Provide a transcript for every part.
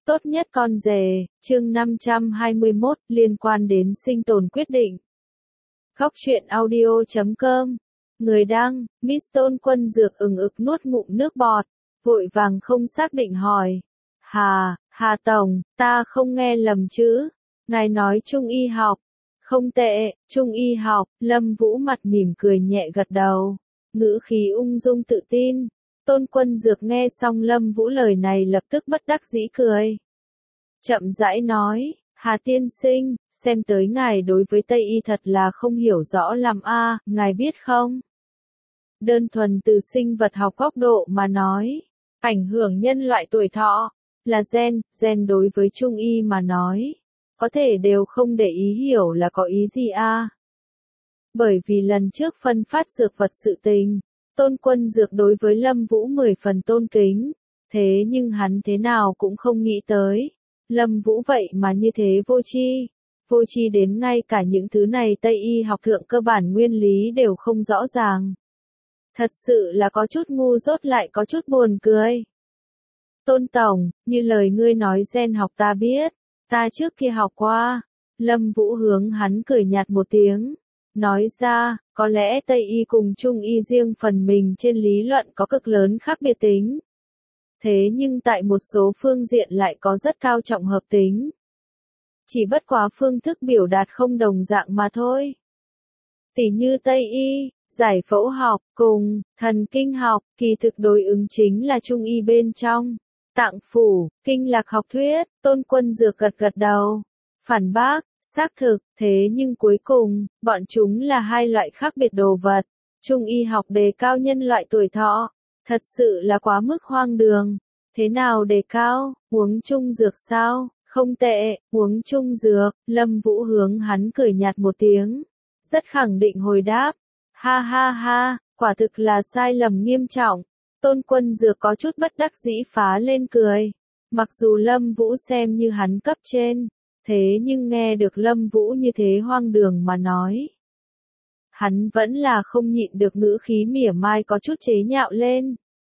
Tốt nhất con rể, chương 521, liên quan đến sinh tồn quyết định. Góc truyện audio.com. Người đăng, Miss Tôn Quân Dược ừng ực nuốt ngụm nước bọt, vội vàng không xác định hỏi. Hà Tổng, ta không nghe lầm chứ? Ngài nói Trung y học. Không tệ, Trung y học, Lâm Vũ mặt mỉm cười nhẹ gật đầu, ngữ khí ung dung tự tin. Tôn Quân Dược nghe xong Lâm Vũ lời này lập tức bất đắc dĩ cười. Chậm rãi nói, Hà tiên sinh, xem tới ngài đối với Tây y thật là không hiểu rõ lắm a, ngài biết không? Đơn thuần từ sinh vật học góc độ mà nói, ảnh hưởng nhân loại tuổi thọ, là gen đối với Trung y mà nói, có thể đều không để ý hiểu là có ý gì a. Bởi vì lần trước phân phát dược vật sự tình, Tôn Quân Dược đối với Lâm Vũ 10 phần tôn kính, thế nhưng hắn thế nào cũng không nghĩ tới, Lâm Vũ vậy mà như thế vô tri đến ngay cả những thứ này Tây y học thượng cơ bản nguyên lý đều không rõ ràng. Thật sự là có chút ngu dốt lại có chút buồn cười. Tôn Tổng, như lời ngươi nói gen học ta biết, ta trước kia học qua. Lâm Vũ hướng hắn cười nhạt một tiếng, nói ra, có lẽ Tây y cùng Trung y riêng phần mình trên lý luận có cực lớn khác biệt tính. Thế nhưng tại một số phương diện lại có rất cao trọng hợp tính. Chỉ bất quá phương thức biểu đạt không đồng dạng mà thôi. Tỉ như Tây y, giải phẫu học, cùng thần kinh học, kỳ thực đối ứng chính là Trung y bên trong. Tạng phủ, kinh lạc học thuyết, Tôn Quân Dược gật gật đầu. Phản bác, xác thực, thế nhưng cuối cùng, bọn chúng là hai loại khác biệt đồ vật. Trung y học đề cao nhân loại tuổi thọ, thật sự là quá mức hoang đường. Thế nào đề cao, uống chung dược sao? Không tệ, uống chung dược. Lâm Vũ hướng hắn cười nhạt một tiếng, rất khẳng định hồi đáp. Ha, quả thực là sai lầm nghiêm trọng. Tôn Quân Dược có chút bất đắc dĩ phá lên cười. Mặc dù Lâm Vũ xem như hắn cấp trên, thế nhưng nghe được Lâm Vũ như thế hoang đường mà nói, hắn vẫn là không nhịn được ngữ khí mỉa mai có chút chế nhạo lên.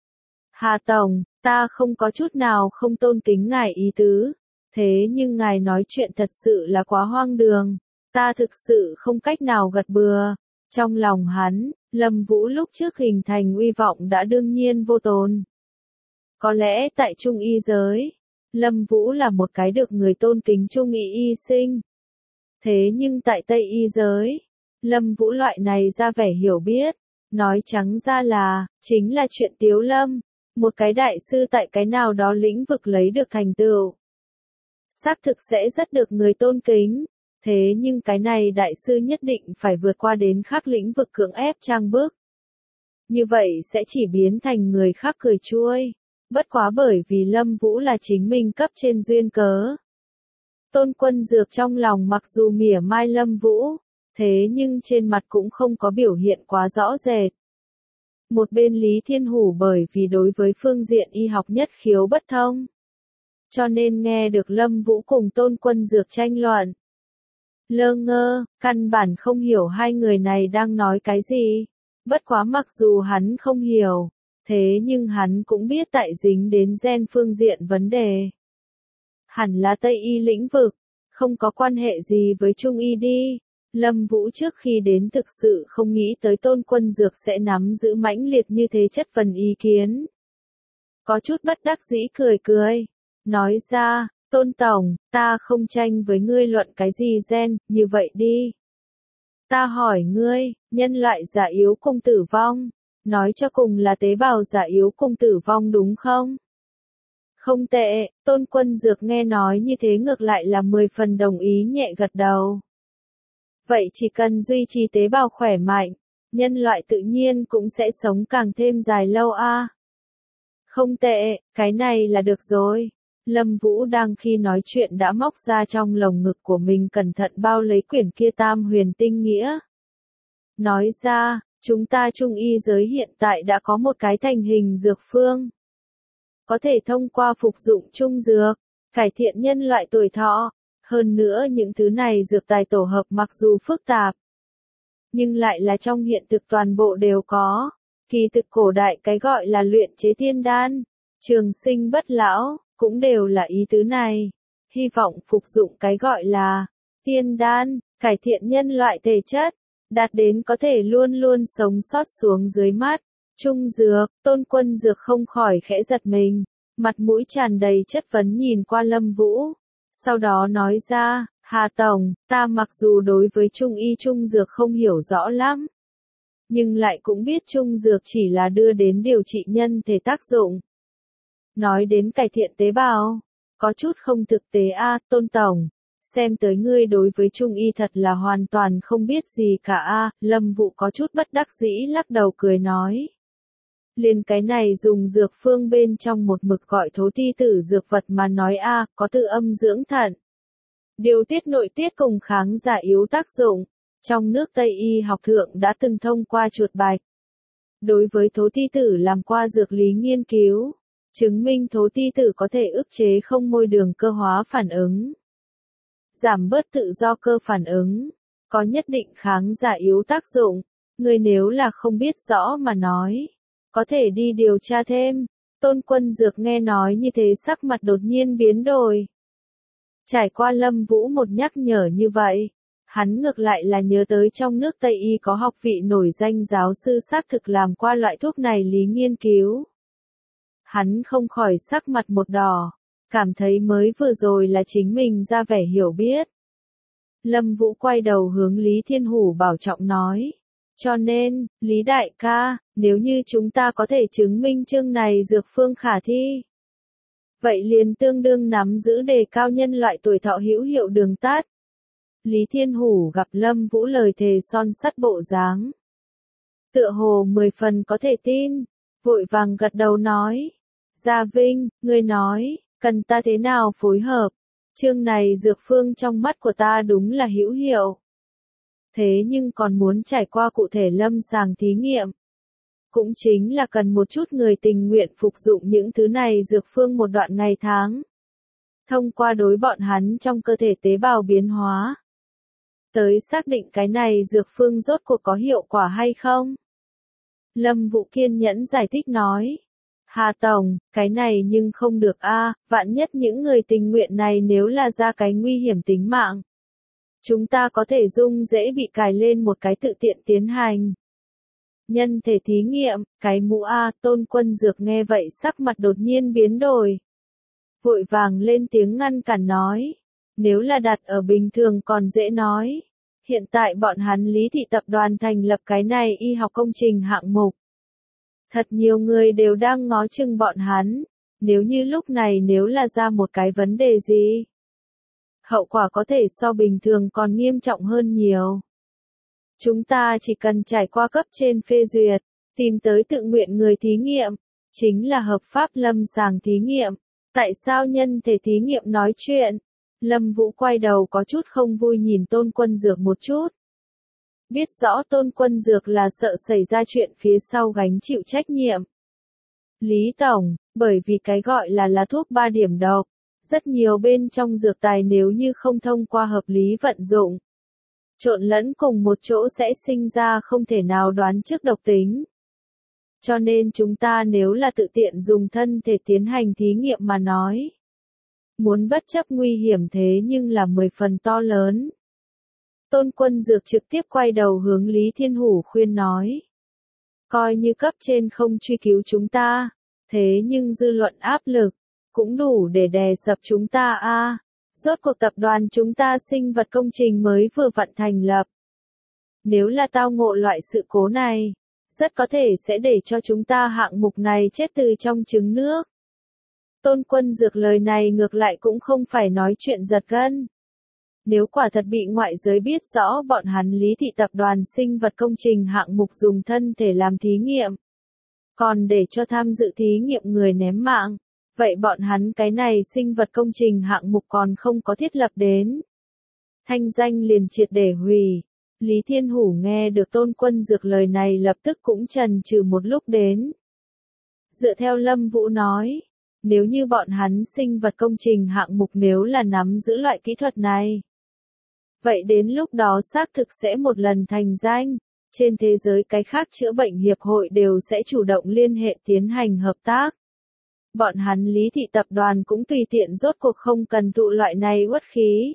Hà Tổng, ta không có chút nào không tôn kính ngài ý tứ, thế nhưng ngài nói chuyện thật sự là quá hoang đường, ta thực sự không cách nào gật bừa. Trong lòng hắn, Lâm Vũ lúc trước hình thành uy vọng đã đương nhiên vô tồn. Có lẽ tại Trung y giới, Lâm Vũ là một cái được người tôn kính Trung y y sinh. Thế nhưng tại Tây y giới, Lâm Vũ loại này ra vẻ hiểu biết, nói trắng ra là, chính là chuyện tiếu lâm, một cái đại sư tại cái nào đó lĩnh vực lấy được thành tựu. Xác thực sẽ rất được người tôn kính, thế nhưng cái này đại sư nhất định phải vượt qua đến khác lĩnh vực cưỡng ép trang bức. Như vậy sẽ chỉ biến thành người khác cười chuôi. Bất quá bởi vì Lâm Vũ là chính mình cấp trên duyên cớ. Tôn Quân Dược trong lòng mặc dù mỉa mai Lâm Vũ, thế nhưng trên mặt cũng không có biểu hiện quá rõ rệt. Một bên Lý Thiên Hủ bởi vì đối với phương diện y học nhất khiếu bất thông, cho nên nghe được Lâm Vũ cùng Tôn Quân Dược tranh luận, lơ ngơ, căn bản không hiểu hai người này đang nói cái gì. Bất quá mặc dù hắn không hiểu, thế nhưng hắn cũng biết tại dính đến gen phương diện vấn đề. Hẳn là Tây y lĩnh vực, không có quan hệ gì với Trung y đi. Lâm Vũ trước khi đến thực sự không nghĩ tới Tôn Quân Dược sẽ nắm giữ mãnh liệt như thế chất vấn ý kiến. Có chút bất đắc dĩ cười, nói ra, Tôn Tổng, ta không tranh với ngươi luận cái gì gen, như vậy đi. Ta hỏi ngươi, nhân loại già yếu cùng tử vong, nói cho cùng là tế bào già yếu cùng tử vong đúng không? Không tệ, Tôn Quân Dược nghe nói như thế ngược lại là 10 phần đồng ý nhẹ gật đầu. Vậy chỉ cần duy trì tế bào khỏe mạnh, nhân loại tự nhiên cũng sẽ sống càng thêm dài lâu a. Không tệ, cái này là được rồi. Lâm Vũ đang khi nói chuyện đã móc ra trong lồng ngực của mình cẩn thận bao lấy quyển kia Tam Huyền Tinh Nghĩa. Nói ra, chúng ta Trung y giới hiện tại đã có một cái thành hình dược phương. Có thể thông qua phục dụng trung dược, cải thiện nhân loại tuổi thọ. Hơn nữa những thứ này dược tài tổ hợp mặc dù phức tạp, nhưng lại là trong hiện thực toàn bộ đều có. Kỳ thực cổ đại cái gọi là luyện chế tiên đan, trường sinh bất lão, cũng đều là ý tứ này. Hy vọng phục dụng cái gọi là tiên đan, cải thiện nhân loại thể chất, đạt đến có thể luôn luôn sống sót xuống dưới mắt. Trung Dược, Tôn Quân Dược không khỏi khẽ giật mình, mặt mũi tràn đầy chất vấn nhìn qua Lâm Vũ. Sau đó nói ra, Hà Tổng, ta mặc dù đối với Trung Y Trung Dược không hiểu rõ lắm, nhưng lại cũng biết Trung Dược chỉ là đưa đến điều trị nhân thể tác dụng. Nói đến cải thiện tế bào, có chút không thực tế a, Tôn Tổng. Xem tới ngươi đối với Trung Y thật là hoàn toàn không biết gì cả a. Lâm Vũ có chút bất đắc dĩ lắc đầu cười nói. Liền cái này dùng dược phương bên trong một mực gọi thố ti tử dược vật mà nói a, có tự âm dưỡng thận, điều tiết nội tiết cùng kháng giả yếu tác dụng. Trong nước Tây y học thượng đã từng thông qua chuột bạch. Đối với thố ti tử làm qua dược lý nghiên cứu, chứng minh thố ti tử có thể ức chế không môi đường cơ hóa phản ứng, giảm bớt tự do cơ phản ứng, có nhất định kháng giả yếu tác dụng. Người nếu là không biết rõ mà nói, có thể đi điều tra thêm. Tôn Quân Dược nghe nói như thế sắc mặt đột nhiên biến đổi. Trải qua Lâm Vũ một nhắc nhở như vậy, hắn ngược lại là nhớ tới trong nước Tây y có học vị nổi danh giáo sư xác thực làm qua loại thuốc này lý nghiên cứu. Hắn không khỏi sắc mặt một đỏ, cảm thấy mới vừa rồi là chính mình ra vẻ hiểu biết. Lâm Vũ quay đầu hướng Lý Thiên Hủ bảo trọng nói. Cho nên, Lý Đại ca, nếu như chúng ta có thể chứng minh chương này dược phương khả thi, vậy liền tương đương nắm giữ đề cao nhân loại tuổi thọ hữu hiệu đường tắt. Lý Thiên Hủ gặp Lâm Vũ lời thề son sắt bộ dáng, tựa hồ 10 phần có thể tin, vội vàng gật đầu nói. Gia Vinh, ngươi nói, cần ta thế nào phối hợp? Chương này dược phương trong mắt của ta đúng là hữu hiệu. Thế nhưng còn muốn trải qua cụ thể lâm sàng thí nghiệm. Cũng chính là cần một chút người tình nguyện phục dụng những thứ này dược phương một đoạn ngày tháng. Thông qua đối bọn hắn trong cơ thể tế bào biến hóa. Tới xác định cái này dược phương rốt cuộc có hiệu quả hay không? Lâm Vũ kiên nhẫn giải thích nói. Hà Tổng, cái này nhưng không được a, vạn nhất những người tình nguyện này nếu là ra cái nguy hiểm tính mạng. Chúng ta có thể dung dễ bị cài lên một cái tự tiện tiến hành. Nhân thể thí nghiệm, cái mũ a. Tôn Quân Dược nghe vậy sắc mặt đột nhiên biến đổi. Vội vàng lên tiếng ngăn cản nói. Nếu là đặt ở bình thường còn dễ nói. Hiện tại bọn hắn Lý Thị tập đoàn thành lập cái này y học công trình hạng mục. Thật nhiều người đều đang ngó chừng bọn hắn. Nếu như lúc này nếu là ra một cái vấn đề gì, hậu quả có thể so bình thường còn nghiêm trọng hơn nhiều. Chúng ta chỉ cần trải qua cấp trên phê duyệt, tìm tới tự nguyện người thí nghiệm, chính là hợp pháp lâm sàng thí nghiệm. Tại sao nhân thể thí nghiệm nói chuyện? Lâm Vũ quay đầu có chút không vui nhìn Tôn Quân Dược một chút. Biết rõ Tôn Quân Dược là sợ xảy ra chuyện phía sau gánh chịu trách nhiệm. Lý Tổng, bởi vì cái gọi là thuốc 3 điểm độc, rất nhiều bên trong dược tài nếu như không thông qua hợp lý vận dụng, trộn lẫn cùng một chỗ sẽ sinh ra không thể nào đoán trước độc tính. Cho nên chúng ta nếu là tự tiện dùng thân thể tiến hành thí nghiệm mà nói, muốn bất chấp nguy hiểm thế nhưng là 10 phần to lớn. Tôn Quân Dược trực tiếp quay đầu hướng Lý Thiên Hủ khuyên nói. Coi như cấp trên không truy cứu chúng ta, thế nhưng dư luận áp lực, cũng đủ để đè sập chúng ta a. Rốt cuộc tập đoàn chúng ta sinh vật công trình mới vừa vặn thành lập. Nếu là tao ngộ loại sự cố này, rất có thể sẽ để cho chúng ta hạng mục này chết từ trong trứng nước. Tôn Quân Dược lời này ngược lại cũng không phải nói chuyện giật gân. Nếu quả thật bị ngoại giới biết rõ bọn hắn Lý Thị tập đoàn sinh vật công trình hạng mục dùng thân thể làm thí nghiệm, còn để cho tham dự thí nghiệm người ném mạng, vậy bọn hắn cái này sinh vật công trình hạng mục còn không có thiết lập đến. Thanh danh liền triệt để hủy. Lý Thiên Hủ nghe được Tôn Quân Dược lời này lập tức cũng chần chừ một lúc đến. Dựa theo Lâm Vũ nói, nếu như bọn hắn sinh vật công trình hạng mục nếu là nắm giữ loại kỹ thuật này, vậy đến lúc đó xác thực sẽ một lần thành danh, trên thế giới cái khác chữa bệnh hiệp hội đều sẽ chủ động liên hệ tiến hành hợp tác. bọn hắn Lý thị tập đoàn cũng tùy tiện rốt cuộc không cần tụ loại này uất khí.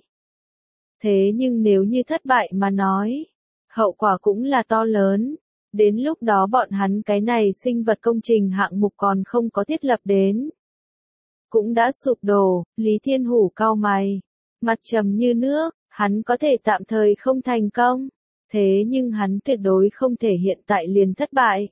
Thế nhưng nếu như thất bại mà nói, hậu quả cũng là to lớn. Đến lúc đó bọn hắn cái này sinh vật công trình hạng mục còn không có thiết lập đến. Cũng đã sụp đổ, Lý Thiên Hủ cau mày. Mặt trầm như nước, hắn có thể tạm thời không thành công. Thế nhưng hắn tuyệt đối không thể hiện tại liền thất bại.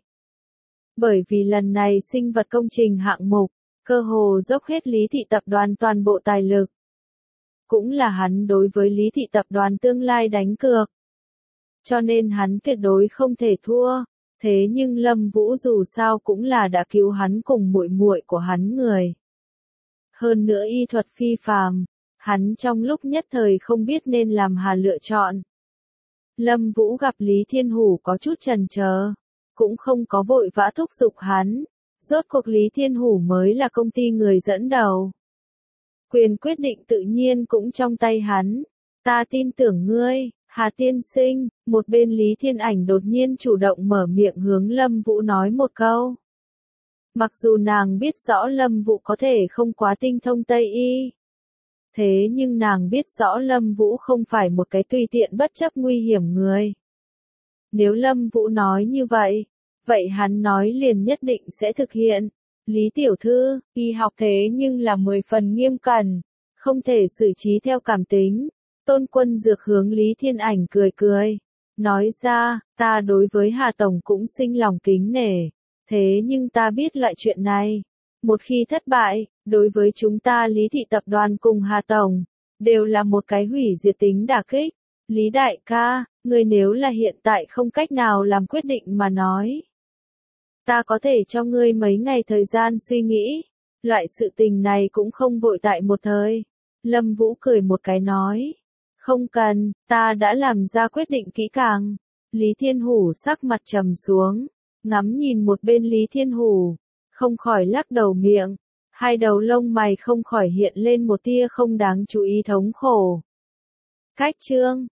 Bởi vì lần này sinh vật công trình hạng mục, cơ hồ dốc hết Lý thị tập đoàn toàn bộ tài lực. Cũng là hắn đối với Lý thị tập đoàn tương lai đánh cược. Cho nên hắn tuyệt đối không thể thua. Thế nhưng Lâm Vũ dù sao cũng là đã cứu hắn cùng muội muội của hắn người. Hơn nữa y thuật phi phàm, hắn trong lúc nhất thời không biết nên làm hà lựa chọn. Lâm Vũ gặp Lý Thiên Hủ có chút chần chờ, cũng không có vội vã thúc giục hắn. Rốt cuộc Lý Thiên Hủ mới là công ty người dẫn đầu. Quyền quyết định tự nhiên cũng trong tay hắn. Ta tin tưởng ngươi, Hà tiên sinh. Một bên Lý Thiên Ảnh đột nhiên chủ động mở miệng hướng Lâm Vũ nói một câu. Mặc dù nàng biết rõ Lâm Vũ có thể không quá tinh thông Tây y. Thế nhưng nàng biết rõ Lâm Vũ không phải một cái tùy tiện bất chấp nguy hiểm người. Nếu Lâm Vũ nói như vậy, vậy hắn nói liền nhất định sẽ thực hiện. Lý tiểu thư, y học thế nhưng là 10 phần nghiêm cẩn, không thể xử trí theo cảm tính. Tôn Quân Dược hướng Lý Thiên Ảnh cười cười, nói ra, ta đối với Hà Tổng cũng sinh lòng kính nể, thế nhưng ta biết loại chuyện này. Một khi thất bại, đối với chúng ta Lý thị tập đoàn cùng Hà Tổng, đều là một cái hủy diệt tính đả kích. Lý đại ca, ngươi nếu là hiện tại không cách nào làm quyết định mà nói. Ta có thể cho ngươi mấy ngày thời gian suy nghĩ. Loại sự tình này cũng không vội tại một thời. Lâm Vũ cười một cái nói. Không cần, ta đã làm ra quyết định kỹ càng. Lý Thiên Hủ sắc mặt trầm xuống, ngắm nhìn một bên Lý Thiên Hủ, không khỏi lắc đầu miệng. Hai đầu lông mày không khỏi hiện lên một tia không đáng chú ý thống khổ. Cách chương